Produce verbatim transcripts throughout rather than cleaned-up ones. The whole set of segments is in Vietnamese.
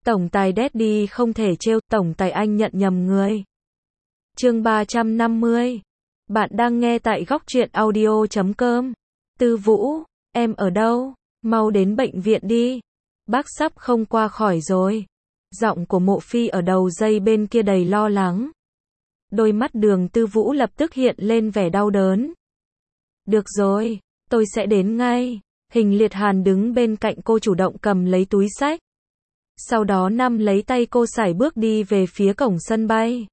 Tổng tài Daddy không thể trêu, tổng tài anh nhận nhầm người. Chương ba trăm năm mươi. Bạn đang nghe tại góc truyện audio chấm com. Tư Vũ, em ở đâu? Mau đến bệnh viện đi. Bác sắp không qua khỏi rồi. Giọng của Mộ Phi ở đầu dây bên kia đầy lo lắng. Đôi mắt Đường Tư Vũ lập tức hiện lên vẻ đau đớn. Được rồi, tôi sẽ đến ngay. Hình Liệt Hàn đứng bên cạnh cô chủ động cầm lấy túi xách. Sau đó nắm lấy tay cô sải bước đi về phía cổng sân bay.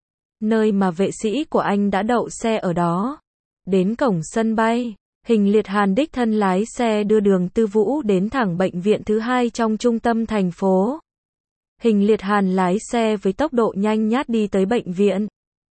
Nơi mà vệ sĩ của anh đã đậu xe ở đó. Đến cổng sân bay, Hình Liệt Hàn đích thân lái xe đưa Đường Tư Vũ đến thẳng bệnh viện thứ hai trong trung tâm thành phố. Hình Liệt Hàn lái xe với tốc độ nhanh nhát đi tới bệnh viện.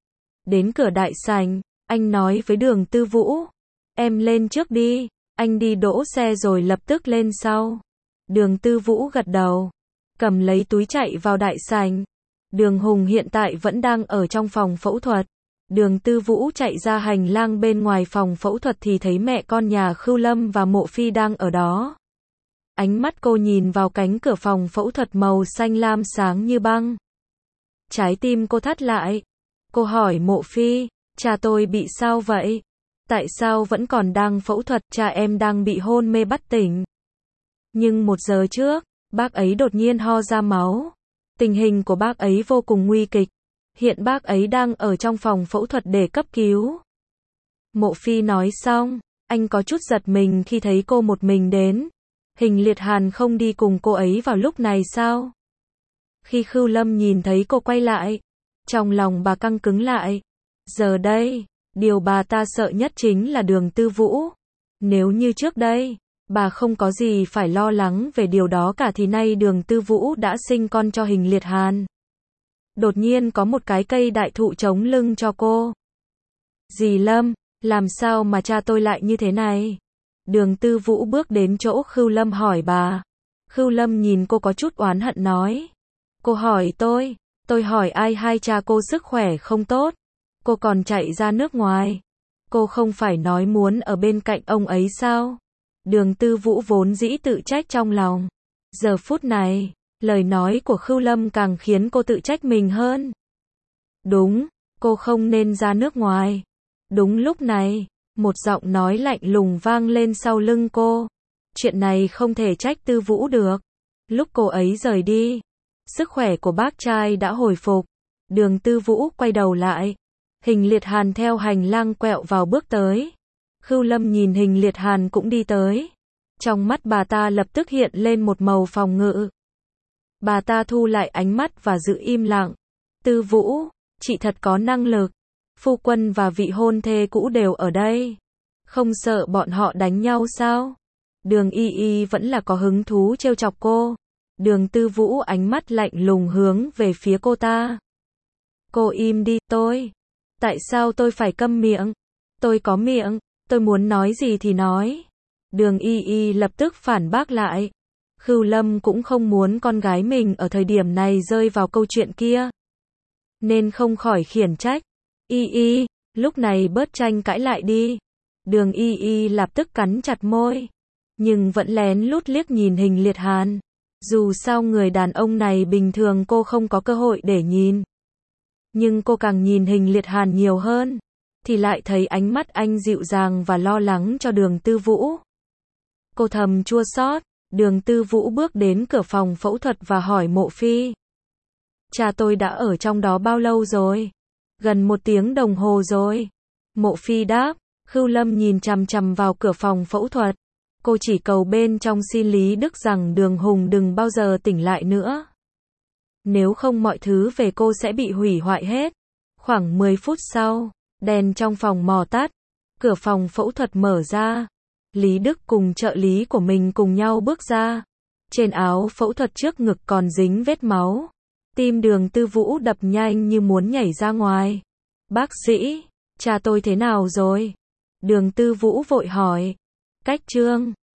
Đến cửa đại sảnh, anh nói với Đường Tư Vũ. Em lên trước đi, anh đi đỗ xe rồi lập tức lên sau. Đường Tư Vũ gật đầu, cầm lấy túi chạy vào đại sảnh. Đường Hùng hiện tại vẫn đang ở trong phòng phẫu thuật. Đường Tư Vũ chạy ra hành lang bên ngoài phòng phẫu thuật thì thấy mẹ con nhà Khưu Lâm và Mộ Phi đang ở đó. Ánh mắt cô nhìn vào cánh cửa phòng phẫu thuật màu xanh lam sáng như băng. Trái tim cô thắt lại. Cô hỏi Mộ Phi, cha tôi bị sao vậy? Tại sao vẫn còn đang phẫu thuật? Cha em đang bị hôn mê bất tỉnh. Nhưng một giờ trước, bác ấy đột nhiên ho ra máu. Tình hình của bác ấy vô cùng nguy kịch. Hiện bác ấy đang ở trong phòng phẫu thuật để cấp cứu. Mộ Phi nói xong, anh có chút giật mình khi thấy cô một mình đến. Hình Liệt Hàn không đi cùng cô ấy vào lúc này sao? Khi Khưu Lâm nhìn thấy cô quay lại, trong lòng bà căng cứng lại. Giờ đây, điều bà ta sợ nhất chính là Đường Tư Vũ. Nếu như trước đây, bà không có gì phải lo lắng về điều đó cả thì nay Đường Tư Vũ đã sinh con cho Hình Liệt Hàn. Đột nhiên có một cái cây đại thụ chống lưng cho cô. Dì Lâm, làm sao mà cha tôi lại như thế này? Đường Tư Vũ bước đến chỗ Khưu Lâm hỏi bà. Khưu Lâm nhìn cô có chút oán hận nói. Cô hỏi tôi, tôi hỏi ai? Hai cha cô sức khỏe không tốt. Cô còn chạy ra nước ngoài. Cô không phải nói muốn ở bên cạnh ông ấy sao? Đường Tư Vũ vốn dĩ tự trách trong lòng. Giờ phút này, lời nói của Khưu Lâm càng khiến cô tự trách mình hơn. Đúng, cô không nên ra nước ngoài. Đúng lúc này, một giọng nói lạnh lùng vang lên sau lưng cô. Chuyện này không thể trách Tư Vũ được. Lúc cô ấy rời đi, sức khỏe của bác trai đã hồi phục. Đường Tư Vũ quay đầu lại. Hình Liệt Hàn theo hành lang quẹo vào bước tới. Khưu Lâm nhìn Hình Liệt Hàn cũng đi tới. Trong mắt bà ta lập tức hiện lên một màu phòng ngự. Bà ta thu lại ánh mắt và giữ im lặng. Tư Vũ, chị thật có năng lực. Phu quân và vị hôn thê cũ đều ở đây. Không sợ bọn họ đánh nhau sao? Đường Y Y vẫn là có hứng thú trêu chọc cô. Đường Tư Vũ ánh mắt lạnh lùng hướng về phía cô ta. Cô im đi, tôi. Tại sao tôi phải câm miệng? Tôi có miệng, tôi muốn nói gì thì nói. Đường Y Y lập tức phản bác lại. Khưu Lâm cũng không muốn con gái mình ở thời điểm này rơi vào câu chuyện kia. Nên không khỏi khiển trách. Y Y, lúc này bớt tranh cãi lại đi. Đường Y Y lập tức cắn chặt môi. Nhưng vẫn lén lút liếc nhìn Hình Liệt Hàn. Dù sao người đàn ông này bình thường cô không có cơ hội để nhìn. Nhưng cô càng nhìn Hình Liệt Hàn nhiều hơn, thì lại thấy ánh mắt anh dịu dàng và lo lắng cho Đường Tư Vũ. Cô thầm chua xót. Đường Tư Vũ bước đến cửa phòng phẫu thuật và hỏi Mộ Phi. Cha tôi đã ở trong đó bao lâu rồi? Gần một tiếng đồng hồ rồi. Mộ Phi đáp. Khưu Lâm nhìn chằm chằm vào cửa phòng phẫu thuật. Cô chỉ cầu bên trong xin Lý Đức rằng Đường Hùng đừng bao giờ tỉnh lại nữa. Nếu không mọi thứ về cô sẽ bị hủy hoại hết. Khoảng mười phút sau, đèn trong phòng mò tắt. Cửa phòng phẫu thuật mở ra. Lý Đức cùng trợ lý của mình cùng nhau bước ra. Trên áo phẫu thuật trước ngực còn dính vết máu. Tim Đường Tư Vũ đập nhanh như muốn nhảy ra ngoài. Bác sĩ, cha tôi thế nào rồi? Đường Tư Vũ vội hỏi. Cách Trương,